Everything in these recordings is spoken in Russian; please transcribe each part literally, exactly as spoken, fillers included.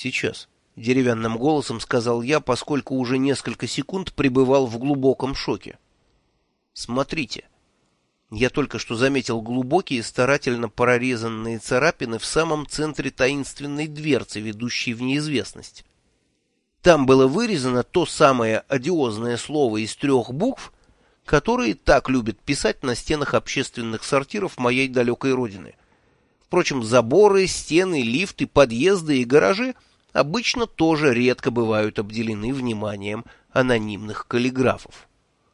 Сейчас, — деревянным голосом сказал я, поскольку уже несколько секунд пребывал в глубоком шоке. Смотрите. Я только что заметил глубокие, старательно прорезанные царапины в самом центре таинственной дверцы, ведущей в неизвестность. Там было вырезано то самое одиозное слово из трех букв, которые так любят писать на стенах общественных сортиров моей далекой родины. Впрочем, заборы, стены, лифты, подъезды и гаражи обычно тоже редко бывают обделены вниманием анонимных каллиграфов.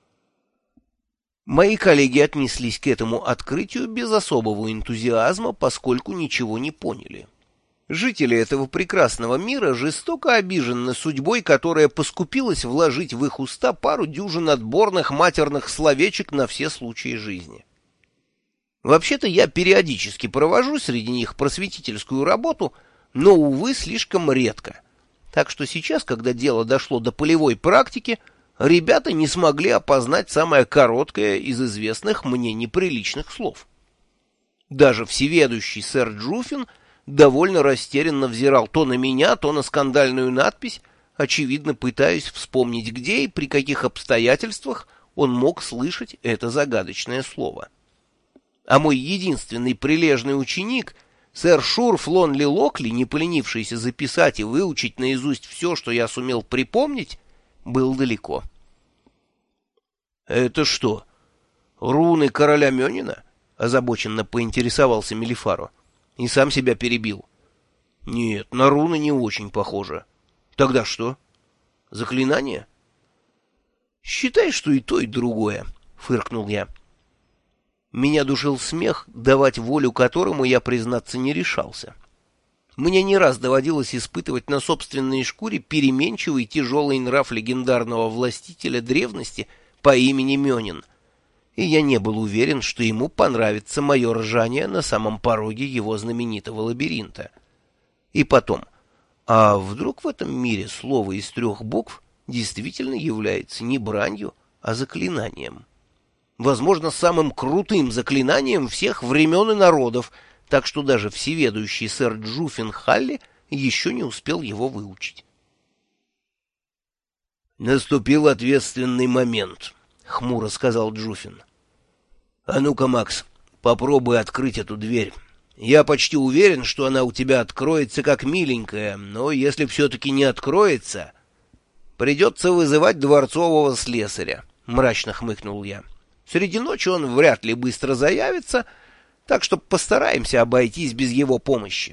Мои коллеги отнеслись к этому открытию без особого энтузиазма, поскольку ничего не поняли. Жители этого прекрасного мира жестоко обижены судьбой, которая поскупилась вложить в их уста пару дюжин отборных матерных словечек на все случаи жизни. Вообще-то я периодически провожу среди них просветительскую работу, но, увы, слишком редко. Так что сейчас, когда дело дошло до полевой практики, ребята не смогли опознать самое короткое из известных мне неприличных слов. Даже всеведущий сэр Джуффин довольно растерянно взирал то на меня, то на скандальную надпись, очевидно пытаясь вспомнить, где и при каких обстоятельствах он мог слышать это загадочное слово. А мой единственный прилежный ученик, сэр Шурф Лонли Локли, не поленившийся записать и выучить наизусть все, что я сумел припомнить, был далеко. — Это что, руны короля Мёнина? — озабоченно поинтересовался Мелифаро. И сам себя перебил. — Нет, на руны не очень похоже. — Тогда что? Заклинание? — Считай, что и то, и другое, — фыркнул я. Меня душил смех, давать волю которому я, признаться, не решался. Мне не раз доводилось испытывать на собственной шкуре переменчивый тяжелый нрав легендарного властителя древности по имени Мёнин, и я не был уверен, что ему понравится мое ржание на самом пороге его знаменитого лабиринта. И потом, а вдруг в этом мире слово из трех букв действительно является не бранью, а заклинанием? Возможно, самым крутым заклинанием всех времен и народов, так что даже всеведущий сэр Джуффин Халли еще не успел его выучить. «Наступил ответственный момент», — хмуро сказал Джуффин. «А ну-ка, Макс, попробуй открыть эту дверь. Я почти уверен, что она у тебя откроется как миленькая, но если все-таки не откроется, придется вызывать дворцового слесаря», — мрачно хмыкнул я. «Среди ночи он вряд ли быстро заявится, так что постараемся обойтись без его помощи».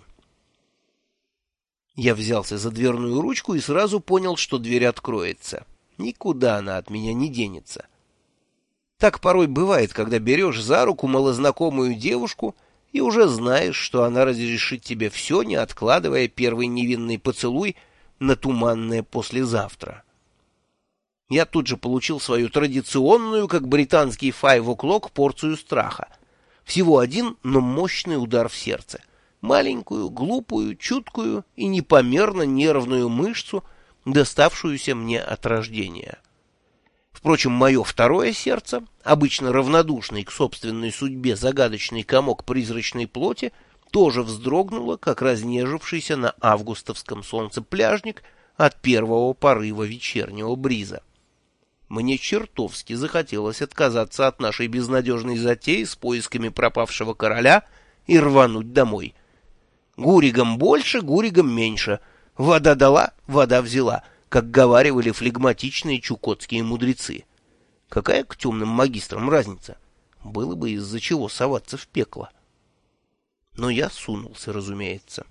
Я взялся за дверную ручку и сразу понял, что дверь откроется. Никуда она от меня не денется. Так порой бывает, когда берешь за руку малознакомую девушку и уже знаешь, что она разрешит тебе все, не откладывая первый невинный поцелуй на туманное послезавтра. Я тут же получил свою традиционную, как британский five o'clock, порцию страха. Всего один, но мощный удар в сердце. Маленькую, глупую, чуткую и непомерно нервную мышцу, доставшуюся мне от рождения. Впрочем, мое второе сердце, обычно равнодушный к собственной судьбе загадочный комок призрачной плоти, тоже вздрогнуло, как разнежившийся на августовском солнце пляжник от первого порыва вечернего бриза. Мне чертовски захотелось отказаться от нашей безнадежной затеи с поисками пропавшего короля и рвануть домой. Гуригам больше, гуригам меньше. Вода дала, вода взяла, как говаривали флегматичные чукотские мудрецы. Какая к темным магистрам разница? Было бы из-за чего соваться в пекло. Но я сунулся, разумеется.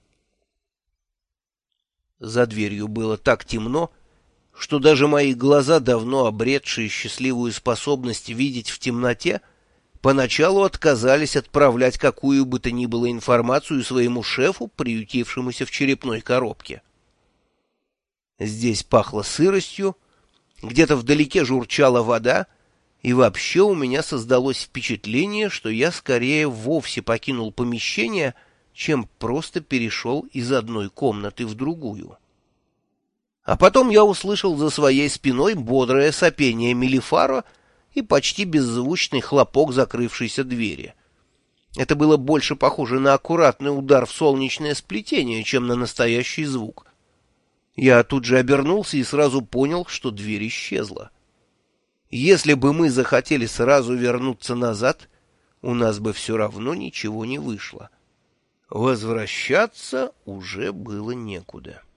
За дверью было так темно, что даже мои глаза, давно обретшие счастливую способность видеть в темноте, поначалу отказались отправлять какую бы то ни было информацию своему шефу, приютившемуся в черепной коробке. Здесь пахло сыростью, где-то вдалеке журчала вода, и вообще у меня создалось впечатление, что я скорее вовсе покинул помещение, чем просто перешел из одной комнаты в другую. А потом я услышал за своей спиной бодрое сопение Мелифаро и почти беззвучный хлопок закрывшейся двери. Это было больше похоже на аккуратный удар в солнечное сплетение, чем на настоящий звук. Я тут же обернулся и сразу понял, что дверь исчезла. Если бы мы захотели сразу вернуться назад, у нас бы все равно ничего не вышло. Возвращаться уже было некуда.